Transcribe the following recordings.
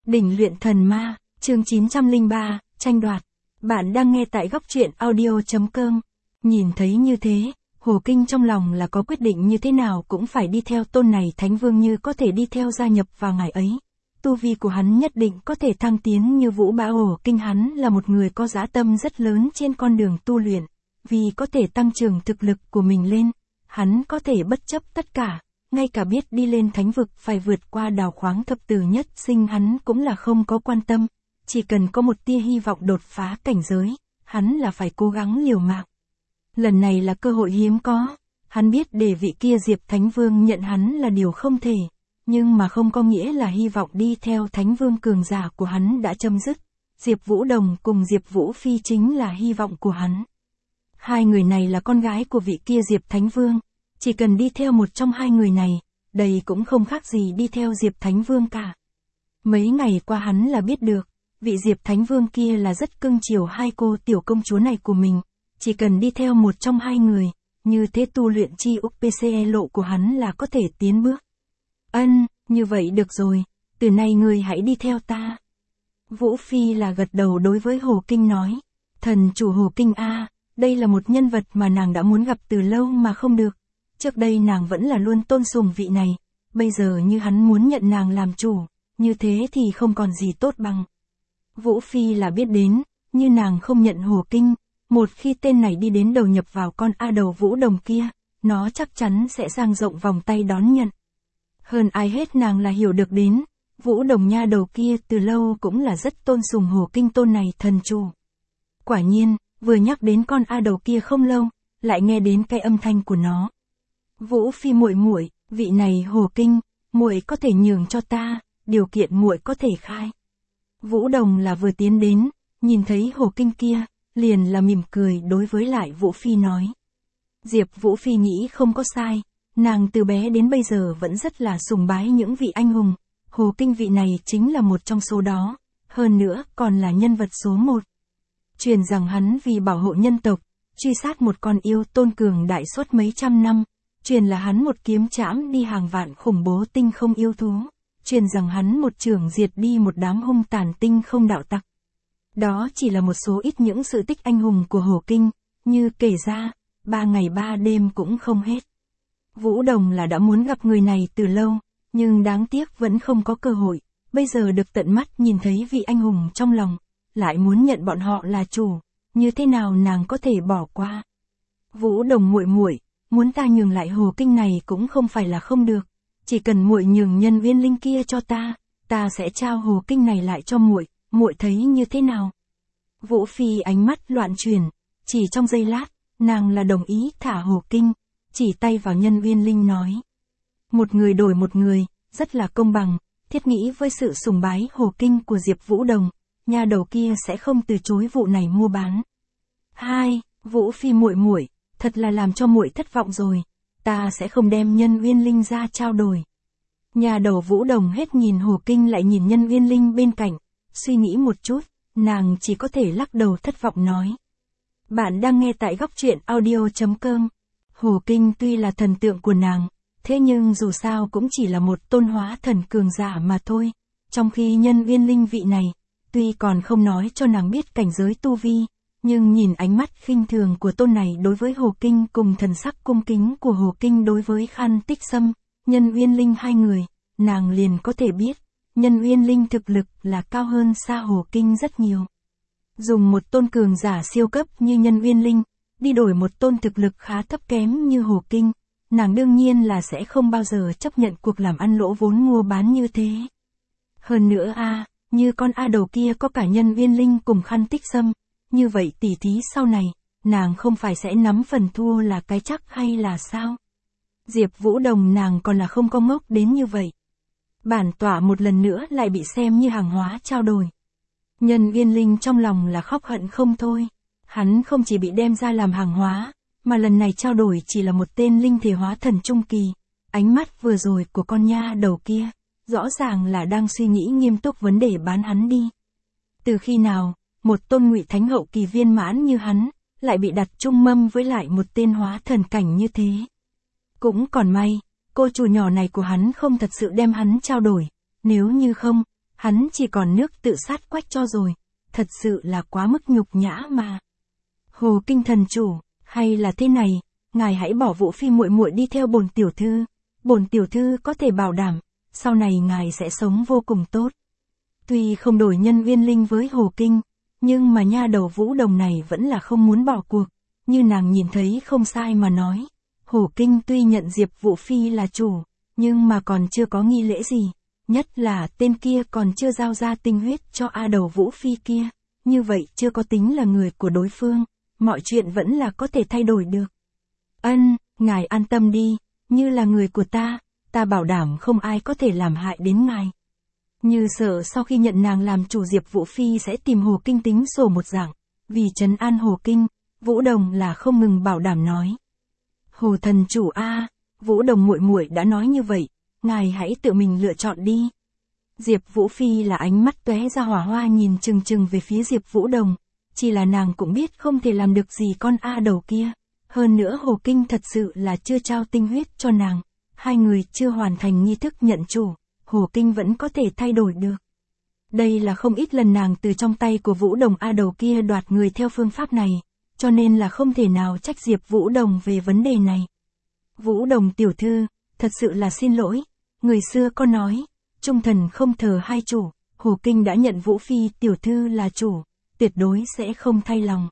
Đỉnh luyện thần ma, chương 903, tranh đoạt. Bạn đang nghe tại góc truyện audio.com. Nhìn thấy như thế, Hồ Kinh trong lòng là có quyết định như thế nào cũng phải đi theo tôn này Thánh Vương, như có thể đi theo gia nhập vào ngài ấy. Tu vi của hắn nhất định có thể thăng tiến như vũ bão. Hồ Kinh hắn là một người có dã tâm rất lớn trên con đường tu luyện, vì có thể tăng trưởng thực lực của mình lên, hắn có thể bất chấp tất cả. Ngay cả biết đi lên thánh vực phải vượt qua đào khoáng thập tử nhất sinh hắn cũng là không có quan tâm, chỉ cần có một tia hy vọng đột phá cảnh giới, hắn là phải cố gắng liều mạng. Lần này là cơ hội hiếm có, hắn biết để vị kia Diệp Thánh Vương nhận hắn là điều không thể, nhưng mà không có nghĩa là hy vọng đi theo Thánh Vương cường giả của hắn đã chấm dứt. Diệp Vũ Đồng cùng Diệp Vũ Phi chính là hy vọng của hắn. Hai người này là con gái của vị kia Diệp Thánh Vương. Chỉ cần đi theo một trong hai người này, đây cũng không khác gì đi theo Diệp Thánh Vương cả. Mấy ngày qua hắn là biết được, vị Diệp Thánh Vương kia là rất cưng chiều hai cô tiểu công chúa này của mình. Chỉ cần đi theo một trong hai người, như thế tu luyện chi UPCE lộ của hắn là có thể tiến bước. Như vậy được rồi, từ nay ngươi hãy đi theo ta. Vũ Phi là gật đầu đối với Hồ Kinh nói, thần chủ Hồ Kinh a, đây là một nhân vật mà nàng đã muốn gặp từ lâu mà không được. Trước đây nàng vẫn là luôn tôn sùng vị này, bây giờ như hắn muốn nhận nàng làm chủ, như thế thì không còn gì tốt bằng. Vũ Phi là biết đến, như nàng không nhận Hồ Kinh, một khi tên này đi đến đầu nhập vào con A đầu Vũ Đồng kia, nó chắc chắn sẽ dang rộng vòng tay đón nhận. Hơn ai hết nàng là hiểu được đến, Vũ Đồng nha đầu kia từ lâu cũng là rất tôn sùng Hồ Kinh tôn này thần chủ. Quả nhiên, vừa nhắc đến con A đầu kia không lâu, lại nghe đến cái âm thanh của nó. Vũ Phi muội muội, vị này Hồ Kinh, muội có thể nhường cho ta, điều kiện muội có thể khai. Vũ Đồng là vừa tiến đến, nhìn thấy Hồ Kinh kia, liền là mỉm cười đối với lại Vũ Phi nói. Diệp Vũ Phi nghĩ không có sai, nàng từ bé đến bây giờ vẫn rất là sùng bái những vị anh hùng, Hồ Kinh vị này chính là một trong số đó, hơn nữa còn là nhân vật số một. Truyền rằng hắn vì bảo hộ nhân tộc, truy sát một con yêu tôn cường đại suốt mấy trăm năm. Truyền là hắn một kiếm chạm đi hàng vạn khủng bố tinh không yêu thú. Truyền rằng hắn một chưởng diệt đi một đám hung tàn tinh không đạo tặc. Đó chỉ là một số ít những sự tích anh hùng của Hồ Kinh, như kể ra, 3 ngày 3 đêm cũng không hết. Vũ Đồng là đã muốn gặp người này từ lâu, nhưng đáng tiếc vẫn không có cơ hội, bây giờ được tận mắt nhìn thấy vị anh hùng trong lòng, lại muốn nhận bọn họ là chủ, như thế nào nàng có thể bỏ qua. Vũ Đồng muội muội, muốn ta nhường lại Hồ Kinh này cũng không phải là không được, chỉ cần muội nhường Nhân Uyên Linh kia cho ta sẽ trao Hồ Kinh này lại cho muội, muội thấy như thế nào? Vũ Phi ánh mắt loạn chuyển, chỉ trong giây lát, nàng là đồng ý thả Hồ Kinh, chỉ tay vào Nhân Uyên Linh nói. Một người đổi một người, rất là công bằng, thiết nghĩ với sự sùng bái Hồ Kinh của Diệp Vũ Đồng, nhà đầu kia sẽ không từ chối vụ này mua bán. Vũ Phi muội muội, thật là làm cho muội thất vọng rồi, ta sẽ không đem Nhân Uyên Linh ra trao đổi. Nhà đầu Vũ Đồng hết nhìn Hồ Kinh lại nhìn Nhân Uyên Linh bên cạnh, suy nghĩ một chút, nàng chỉ có thể lắc đầu thất vọng nói. Bạn đang nghe tại góc truyện audio.com. Hồ Kinh tuy là thần tượng của nàng, thế nhưng dù sao cũng chỉ là một tôn hóa thần cường giả mà thôi, trong khi Nhân Uyên Linh vị này, tuy còn không nói cho nàng biết cảnh giới tu vi, nhưng nhìn ánh mắt khinh thường của tôn này đối với Hồ Kinh cùng thần sắc cung kính của Hồ Kinh đối với Khan Tích Sâm, Nhân Uyên Linh hai người, nàng liền có thể biết, Nhân Uyên Linh thực lực là cao hơn xa Hồ Kinh rất nhiều. Dùng một tôn cường giả siêu cấp như Nhân Uyên Linh, đi đổi một tôn thực lực khá thấp kém như Hồ Kinh, nàng đương nhiên là sẽ không bao giờ chấp nhận cuộc làm ăn lỗ vốn mua bán như thế. Hơn nữa như con A đầu kia có cả Nhân Uyên Linh cùng Khan Tích Sâm, như vậy tỉ thí sau này, nàng không phải sẽ nắm phần thua là cái chắc hay là sao? Diệp Vũ Đồng nàng còn là không có ngốc đến như vậy. Bản tỏa một lần nữa lại bị xem như hàng hóa trao đổi. Nhân Uyên Linh trong lòng là khóc hận không thôi. Hắn không chỉ bị đem ra làm hàng hóa, mà lần này trao đổi chỉ là một tên linh thể hóa thần trung kỳ. Ánh mắt vừa rồi của con nha đầu kia, rõ ràng là đang suy nghĩ nghiêm túc vấn đề bán hắn đi. Từ khi nào, một tôn ngụy thánh hậu kỳ viên mãn như hắn, lại bị đặt chung mâm với lại một tên hóa thần cảnh như thế. Cũng còn may, cô chủ nhỏ này của hắn không thật sự đem hắn trao đổi, nếu như không, hắn chỉ còn nước tự sát quách cho rồi, thật sự là quá mức nhục nhã mà. Hồ Kinh thần chủ, hay là thế này, ngài hãy bỏ Vũ Phi muội muội đi theo bổn tiểu thư, bổn tiểu thư có thể bảo đảm, sau này ngài sẽ sống vô cùng tốt. Tuy không đổi nhân uyên linh với Hồ Kinh, nhưng mà nha đầu Vũ Đồng này vẫn là không muốn bỏ cuộc, như nàng nhìn thấy không sai mà nói. Hồ Kinh tuy nhận Diệp Vũ Phi là chủ, nhưng mà còn chưa có nghi lễ gì, nhất là tên kia còn chưa giao ra tinh huyết cho A đầu Vũ Phi kia, như vậy chưa có tính là người của đối phương, mọi chuyện vẫn là có thể thay đổi được. Ân, ngài an tâm đi, như là người của ta bảo đảm không ai có thể làm hại đến ngài. Như sợ sau khi nhận nàng làm chủ Diệp Vũ Phi sẽ tìm Hồ Kinh tính sổ một dạng, vì trấn an Hồ Kinh, Vũ Đồng là không ngừng bảo đảm nói. Hồ thần chủ a, Vũ Đồng muội muội đã nói như vậy, ngài hãy tự mình lựa chọn đi. Diệp Vũ Phi là ánh mắt tóe ra hỏa hoa nhìn chừng chừng về phía Diệp Vũ Đồng, chỉ là nàng cũng biết không thể làm được gì con A đầu kia, hơn nữa Hồ Kinh thật sự là chưa trao tinh huyết cho nàng, hai người chưa hoàn thành nghi thức nhận chủ, Hồ Kinh vẫn có thể thay đổi được. Đây là không ít lần nàng từ trong tay của Vũ Đồng A đầu kia đoạt người theo phương pháp này, cho nên là không thể nào trách Diệp Vũ Đồng về vấn đề này. Vũ Đồng tiểu thư, thật sự là xin lỗi, người xưa có nói, trung thần không thờ hai chủ, Hồ Kinh đã nhận Vũ Phi tiểu thư là chủ, tuyệt đối sẽ không thay lòng.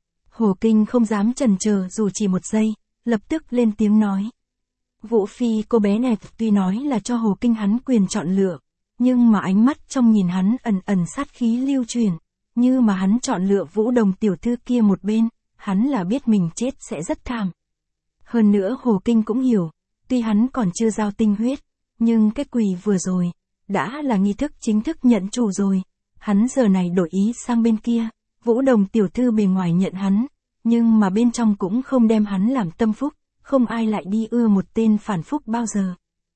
Hồ Kinh không dám chần chờ dù chỉ một giây, lập tức lên tiếng nói. Vũ Phi cô bé này tuy nói là cho Hồ Kinh hắn quyền chọn lựa, nhưng mà ánh mắt trong nhìn hắn ẩn ẩn sát khí lưu truyền, như mà hắn chọn lựa Vũ Đồng tiểu thư kia một bên, hắn là biết mình chết sẽ rất thảm. Hơn nữa Hồ Kinh cũng hiểu, tuy hắn còn chưa giao tinh huyết, nhưng cái quỳ vừa rồi, đã là nghi thức chính thức nhận chủ rồi, hắn giờ này đổi ý sang bên kia, Vũ Đồng tiểu thư bề ngoài nhận hắn, nhưng mà bên trong cũng không đem hắn làm tâm phúc, không ai lại đi ưa một tên phản phúc bao giờ.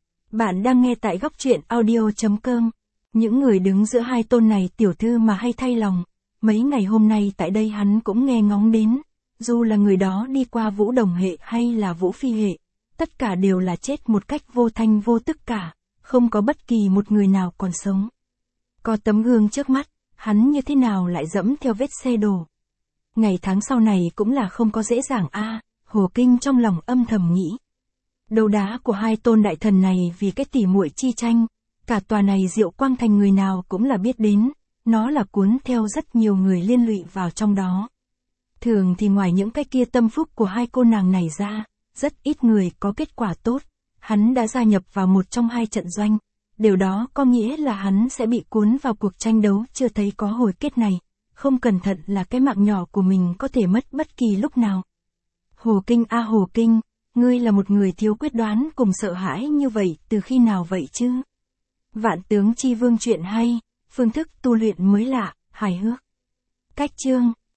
Bạn đang nghe tại góc truyện audio.com, những người đứng giữa hai tôn này tiểu thư mà hay thay lòng, mấy ngày hôm nay tại đây hắn cũng nghe ngóng đến, dù là người đó đi qua Vũ Đồng hệ hay là Vũ Phi hệ, tất cả đều là chết một cách vô thanh vô tức cả, không có bất kỳ một người nào còn sống. Có tấm gương trước mắt, hắn như thế nào lại dẫm theo vết xe đổ. Ngày tháng sau này cũng là không có dễ dàng a, Hồ Kinh trong lòng âm thầm nghĩ. Đấu đá của hai tôn đại thần này vì cái tỉ muội chi tranh, cả tòa này Diệu Quang Thành người nào cũng là biết đến, nó là cuốn theo rất nhiều người liên lụy vào trong đó. Thường thì ngoài những cái kia tâm phúc của hai cô nàng này ra, rất ít người có kết quả tốt, hắn đã gia nhập vào một trong hai trận doanh, điều đó có nghĩa là hắn sẽ bị cuốn vào cuộc tranh đấu chưa thấy có hồi kết này, không cẩn thận là cái mạng nhỏ của mình có thể mất bất kỳ lúc nào. Hồ Kinh a Hồ Kinh, ngươi là một người thiếu quyết đoán cùng sợ hãi như vậy từ khi nào vậy chứ? Vạn Tướng Chi Vương truyện hay, phương thức tu luyện mới lạ, hài hước. Cách chương